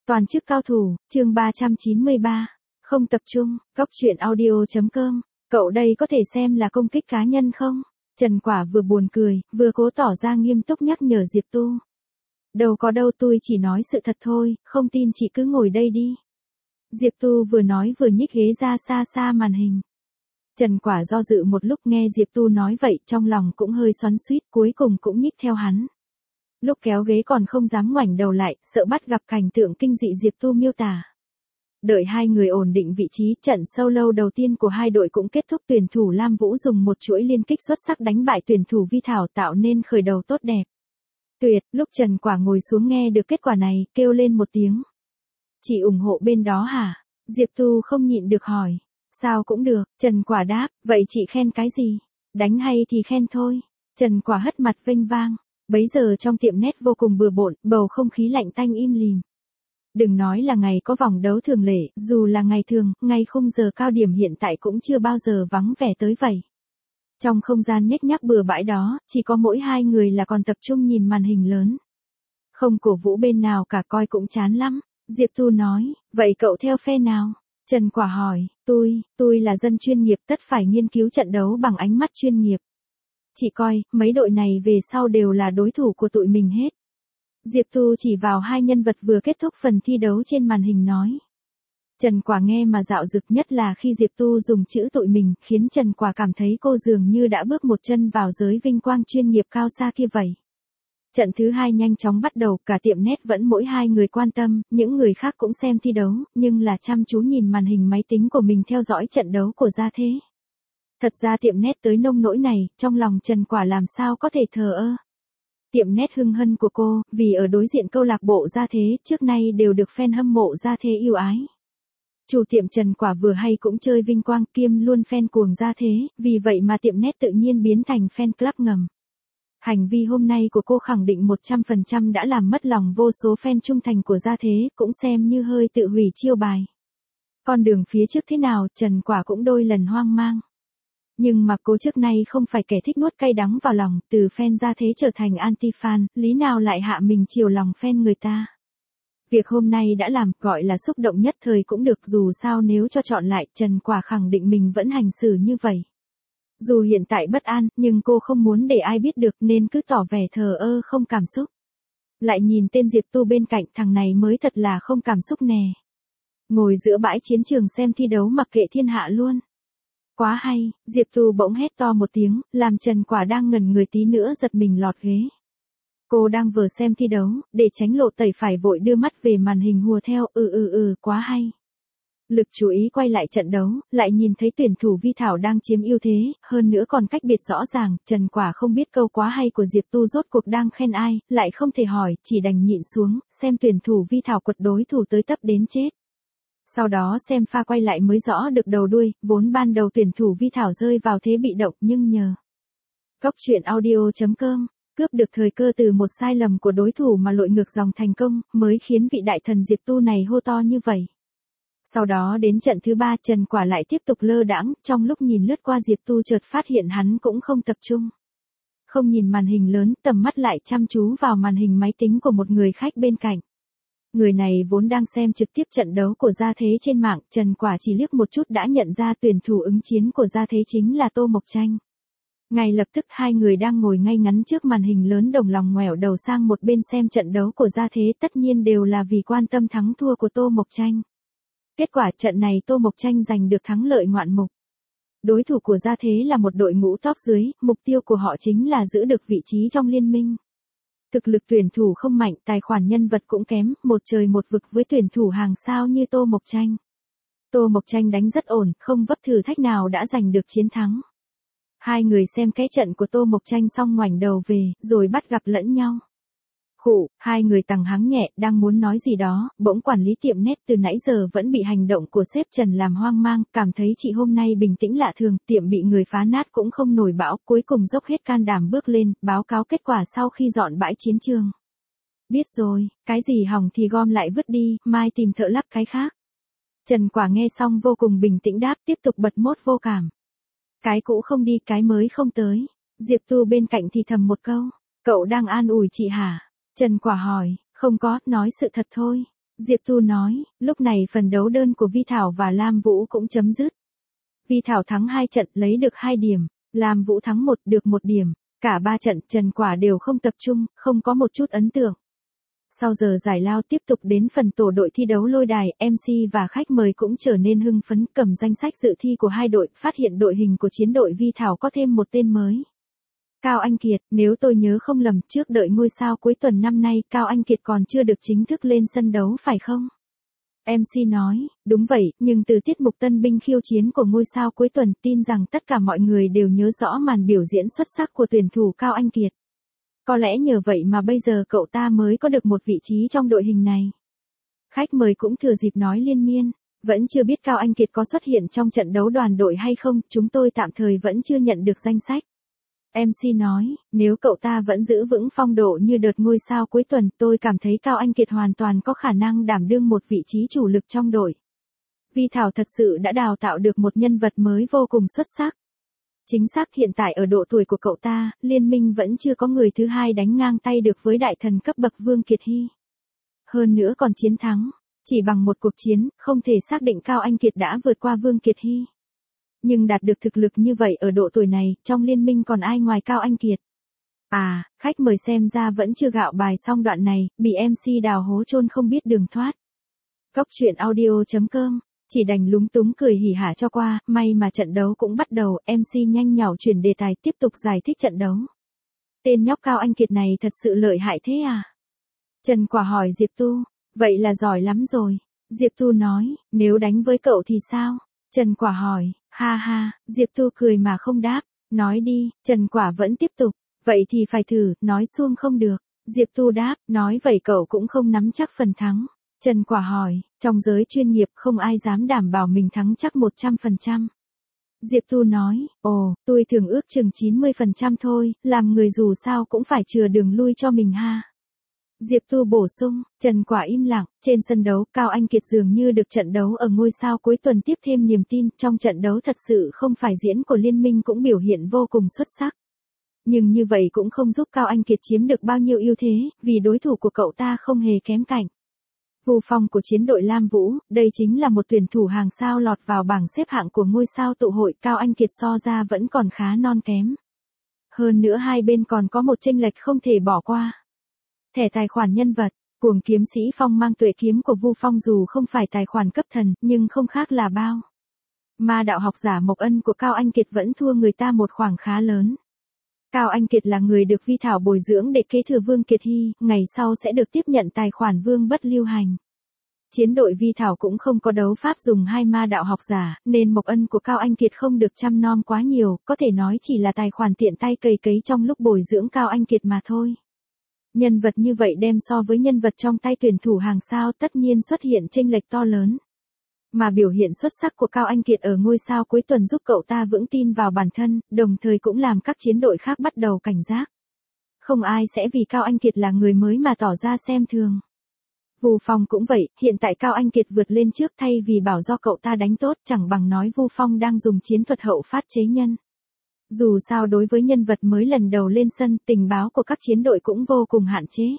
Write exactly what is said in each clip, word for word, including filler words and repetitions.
Toàn chức cao thủ, chương ba trăm chín mươi ba. Không tập trung, góc truyện audio chấm com. Cậu đây có thể xem là công kích cá nhân không? Trần Quả vừa buồn cười, vừa cố tỏ ra nghiêm túc nhắc nhở Diệp Tu. Đâu có đâu, tôi chỉ nói sự thật thôi, không tin chị cứ ngồi đây đi. Diệp Tu vừa nói vừa nhích ghế ra xa xa màn hình. Trần Quả do dự một lúc, nghe Diệp Tu nói vậy trong lòng cũng hơi xoắn xuýt, cuối cùng cũng nhích theo hắn. Lúc kéo ghế còn không dám ngoảnh đầu lại, sợ bắt gặp cảnh tượng kinh dị Diệp Tu miêu tả. Đợi hai người ổn định vị trí, trận solo đầu tiên của hai đội cũng kết thúc. Tuyển thủ Lam Vũ dùng một chuỗi liên kích xuất sắc đánh bại tuyển thủ Vi Thảo, tạo nên khởi đầu tốt đẹp. Tuyệt, lúc Trần Quả ngồi xuống nghe được kết quả này, kêu lên một tiếng. Chị ủng hộ bên đó hả? Diệp Tu không nhịn được hỏi. Sao cũng được, Trần Quả đáp, vậy chị khen cái gì? Đánh hay thì khen thôi. Trần Quả hất mặt vênh vang. Bấy giờ trong tiệm net vô cùng bừa bộn, bầu không khí lạnh tanh im lìm. Đừng nói là ngày có vòng đấu thường lệ, dù là ngày thường, ngay khung giờ cao điểm hiện tại cũng chưa bao giờ vắng vẻ tới vậy. Trong không gian nhếch nhác bừa bãi đó, chỉ có mỗi hai người là còn tập trung nhìn màn hình lớn. Không cổ vũ bên nào cả, coi cũng chán lắm. Diệp Tu nói, vậy cậu theo phe nào? Trần Quả hỏi, tôi, tôi là dân chuyên nghiệp, tất phải nghiên cứu trận đấu bằng ánh mắt chuyên nghiệp. Chị coi, mấy đội này về sau đều là đối thủ của tụi mình hết. Diệp Tu chỉ vào hai nhân vật vừa kết thúc phần thi đấu trên màn hình nói. Trần Quả nghe mà dạo dực, nhất là khi Diệp Tu dùng chữ tụi mình, khiến Trần Quả cảm thấy cô dường như đã bước một chân vào giới vinh quang chuyên nghiệp cao xa kia vậy. Trận thứ hai nhanh chóng bắt đầu, cả tiệm net vẫn mỗi hai người quan tâm, những người khác cũng xem thi đấu, nhưng là chăm chú nhìn màn hình máy tính của mình theo dõi trận đấu của Gia Thế. Thật ra tiệm net tới nông nỗi này, trong lòng Trần Quả làm sao có thể thờ ơ. Tiệm net hưng hân của cô, vì ở đối diện câu lạc bộ Gia Thế, trước nay đều được fan hâm mộ Gia Thế yêu ái. Chủ tiệm Trần Quả vừa hay cũng chơi vinh quang, kiêm luôn fan cuồng Gia Thế, vì vậy mà tiệm net tự nhiên biến thành fan club ngầm. Hành vi hôm nay của cô khẳng định một trăm phần trăm đã làm mất lòng vô số fan trung thành của Gia Thế, cũng xem như hơi tự hủy chiêu bài. Con đường phía trước thế nào, Trần Quả cũng đôi lần hoang mang. Nhưng mà cô trước nay không phải kẻ thích nuốt cay đắng vào lòng, từ fan Gia Thế trở thành anti-fan, lý nào lại hạ mình chiều lòng fan người ta. Việc hôm nay đã làm, gọi là xúc động nhất thời cũng được, dù sao nếu cho chọn lại, Trần Quả khẳng định mình vẫn hành xử như vậy. Dù hiện tại bất an, nhưng cô không muốn để ai biết được nên cứ tỏ vẻ thờ ơ không cảm xúc. Lại nhìn tên Diệp Tu bên cạnh, thằng này mới thật là không cảm xúc nè. Ngồi giữa bãi chiến trường xem thi đấu mặc kệ thiên hạ luôn. Quá hay, Diệp Tu bỗng hét to một tiếng, làm Trần Quả đang ngẩn người tí nữa giật mình lọt ghế. Cô đang vừa xem thi đấu, để tránh lộ tẩy phải vội đưa mắt về màn hình hùa theo, ừ ừ ừ, quá hay. Lực chú ý quay lại trận đấu, lại nhìn thấy tuyển thủ Vi Thảo đang chiếm ưu thế, hơn nữa còn cách biệt rõ ràng. Trần Quả không biết câu quá hay của Diệp Tu rốt cuộc đang khen ai, lại không thể hỏi, chỉ đành nhịn xuống, xem tuyển thủ Vi Thảo quật đối thủ tới tấp đến chết. Sau đó xem pha quay lại mới rõ được đầu đuôi, vốn ban đầu tuyển thủ Vi Thảo rơi vào thế bị động, nhưng nhờ góc truyện audio chấm com, cướp được thời cơ từ một sai lầm của đối thủ mà lội ngược dòng thành công, mới khiến vị đại thần Diệp Tu này hô to như vậy. Sau đó đến trận thứ ba, Trần Quả lại tiếp tục lơ đãng, trong lúc nhìn lướt qua Diệp Tu chợt phát hiện hắn cũng không tập trung. Không nhìn màn hình lớn, tầm mắt lại chăm chú vào màn hình máy tính của một người khách bên cạnh. Người này vốn đang xem trực tiếp trận đấu của Gia Thế trên mạng, Trần Quả chỉ liếc một chút đã nhận ra tuyển thủ ứng chiến của Gia Thế chính là Tô Mộc Tranh. Ngay lập tức hai người đang ngồi ngay ngắn trước màn hình lớn đồng lòng ngoẻo đầu sang một bên xem trận đấu của Gia Thế, tất nhiên đều là vì quan tâm thắng thua của Tô Mộc Tranh. Kết quả trận này Tô Mộc Tranh giành được thắng lợi ngoạn mục. Đối thủ của Gia Thế là một đội ngũ top dưới, mục tiêu của họ chính là giữ được vị trí trong liên minh. Thực lực tuyển thủ không mạnh, tài khoản nhân vật cũng kém, một trời một vực với tuyển thủ hàng sao như Tô Mộc Tranh. Tô Mộc Tranh đánh rất ổn, không vấp thử thách nào đã giành được chiến thắng. Hai người xem cái trận của Tô Mộc Tranh xong ngoảnh đầu về, rồi bắt gặp lẫn nhau. Khụ, hai người tằng hắng nhẹ, đang muốn nói gì đó, bỗng quản lý tiệm net từ nãy giờ vẫn bị hành động của sếp Trần làm hoang mang, cảm thấy chị hôm nay bình tĩnh lạ thường, tiệm bị người phá nát cũng không nổi bão, cuối cùng dốc hết can đảm bước lên, báo cáo kết quả sau khi dọn bãi chiến trường. Biết rồi, cái gì hỏng thì gom lại vứt đi, mai tìm thợ lắp cái khác. Trần Quả nghe xong vô cùng bình tĩnh đáp, tiếp tục bật mốt vô cảm. Cái cũ không đi, cái mới không tới. Diệp Tu bên cạnh thì thầm một câu, cậu đang an ủi chị hả? Trần Quả hỏi, không có, nói sự thật thôi. Diệp Tu nói, lúc này phần đấu đơn của Vi Thảo và Lam Vũ cũng chấm dứt. Vi Thảo thắng hai trận lấy được hai điểm, Lam Vũ thắng một được một điểm, cả ba trận Trần Quả đều không tập trung, không có một chút ấn tượng. Sau giờ giải lao tiếp tục đến phần tổ đội thi đấu lôi đài, em xê và khách mời cũng trở nên hưng phấn, cầm danh sách dự thi của hai đội, phát hiện đội hình của chiến đội Vi Thảo có thêm một tên mới. Cao Anh Kiệt, nếu tôi nhớ không lầm, trước đợi ngôi sao cuối tuần năm nay, Cao Anh Kiệt còn chưa được chính thức lên sân đấu phải không? em xê nói, đúng vậy, nhưng từ tiết mục tân binh khiêu chiến của ngôi sao cuối tuần, tin rằng tất cả mọi người đều nhớ rõ màn biểu diễn xuất sắc của tuyển thủ Cao Anh Kiệt. Có lẽ nhờ vậy mà bây giờ cậu ta mới có được một vị trí trong đội hình này. Khách mời cũng thừa dịp nói liên miên, vẫn chưa biết Cao Anh Kiệt có xuất hiện trong trận đấu đoàn đội hay không, chúng tôi tạm thời vẫn chưa nhận được danh sách. em xê nói, nếu cậu ta vẫn giữ vững phong độ như đợt ngôi sao cuối tuần, tôi cảm thấy Cao Anh Kiệt hoàn toàn có khả năng đảm đương một vị trí chủ lực trong đội. Vi Thảo thật sự đã đào tạo được một nhân vật mới vô cùng xuất sắc. Chính xác hiện tại ở độ tuổi của cậu ta, liên minh vẫn chưa có người thứ hai đánh ngang tay được với đại thần cấp bậc Vương Kiệt Hy. Hơn nữa còn chiến thắng, chỉ bằng một cuộc chiến, không thể xác định Cao Anh Kiệt đã vượt qua Vương Kiệt Hy. Nhưng đạt được thực lực như vậy ở độ tuổi này, trong liên minh còn ai ngoài Cao Anh Kiệt? À, khách mời xem ra vẫn chưa gạo bài xong đoạn này, bị em xê đào hố chôn không biết đường thoát. Cốc truyện audio chấm com, chỉ đành lúng túng cười hỉ hả cho qua, may mà trận đấu cũng bắt đầu, em xê nhanh nhảu chuyển đề tài tiếp tục giải thích trận đấu. Tên nhóc Cao Anh Kiệt này thật sự lợi hại thế à? Trần Quả hỏi Diệp Tu, vậy là giỏi lắm rồi. Diệp Tu nói, nếu đánh với cậu thì sao? Trần Quả hỏi, ha ha, Diệp Tu cười mà không đáp, nói đi, Trần Quả vẫn tiếp tục, vậy thì phải thử, nói suông không được. Diệp Tu đáp, nói vậy cậu cũng không nắm chắc phần thắng. Trần Quả hỏi, trong giới chuyên nghiệp không ai dám đảm bảo mình thắng chắc một trăm phần trăm. Diệp Tu nói, ồ, tôi thường ước chừng chín mươi phần trăm thôi, làm người dù sao cũng phải chừa đường lui cho mình ha. Diệp Tu bổ sung, Trần Quả im lặng, trên sân đấu, Cao Anh Kiệt dường như được trận đấu ở ngôi sao cuối tuần tiếp thêm niềm tin, trong trận đấu thật sự không phải diễn của liên minh cũng biểu hiện vô cùng xuất sắc. Nhưng như vậy cũng không giúp Cao Anh Kiệt chiếm được bao nhiêu ưu thế, vì đối thủ của cậu ta không hề kém cạnh. Vu Phong của chiến đội Lam Vũ, đây chính là một tuyển thủ hàng sao lọt vào bảng xếp hạng của ngôi sao tụ hội, Cao Anh Kiệt so ra vẫn còn khá non kém. Hơn nữa hai bên còn có một chênh lệch không thể bỏ qua. Thẻ tài khoản nhân vật, cuồng kiếm sĩ Phong mang tuệ kiếm của Vu Phong dù không phải tài khoản cấp thần, nhưng không khác là bao. Ma đạo học giả Mộc Ân của Cao Anh Kiệt vẫn thua người ta một khoảng khá lớn. Cao Anh Kiệt là người được Vi Thảo bồi dưỡng để kế thừa Vương Kiệt Hy, ngày sau sẽ được tiếp nhận tài khoản Vương Bất Lưu Hành. Chiến đội Vi Thảo cũng không có đấu pháp dùng hai ma đạo học giả, nên Mộc Ân của Cao Anh Kiệt không được chăm nom quá nhiều, có thể nói chỉ là tài khoản tiện tay cày cấy trong lúc bồi dưỡng Cao Anh Kiệt mà thôi. Nhân vật như vậy đem so với nhân vật trong tay tuyển thủ hàng sao tất nhiên xuất hiện chênh lệch to lớn. Mà biểu hiện xuất sắc của Cao Anh Kiệt ở ngôi sao cuối tuần giúp cậu ta vững tin vào bản thân, đồng thời cũng làm các chiến đội khác bắt đầu cảnh giác. Không ai sẽ vì Cao Anh Kiệt là người mới mà tỏ ra xem thường. Vu Phong cũng vậy, hiện tại Cao Anh Kiệt vượt lên trước thay vì bảo do cậu ta đánh tốt, chẳng bằng nói Vu Phong đang dùng chiến thuật hậu phát chế nhân. Dù sao đối với nhân vật mới lần đầu lên sân, tình báo của các chiến đội cũng vô cùng hạn chế.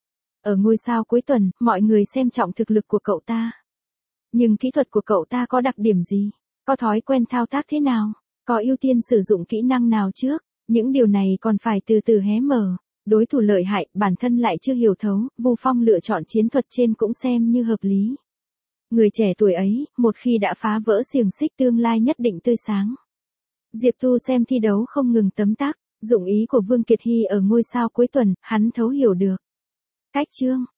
Ở ngôi sao cuối tuần, mọi người xem trọng thực lực của cậu ta. Nhưng kỹ thuật của cậu ta có đặc điểm gì? Có thói quen thao tác thế nào? Có ưu tiên sử dụng kỹ năng nào trước? Những điều này còn phải từ từ hé mở. Đối thủ lợi hại, bản thân lại chưa hiểu thấu, Vu Phong lựa chọn chiến thuật trên cũng xem như hợp lý. Người trẻ tuổi ấy, một khi đã phá vỡ xiềng xích tương lai nhất định tươi sáng. Diệp Tu xem thi đấu không ngừng tấm tắc, dụng ý của Vương Kiệt Hy ở ngôi sao cuối tuần, hắn thấu hiểu được. Cách chương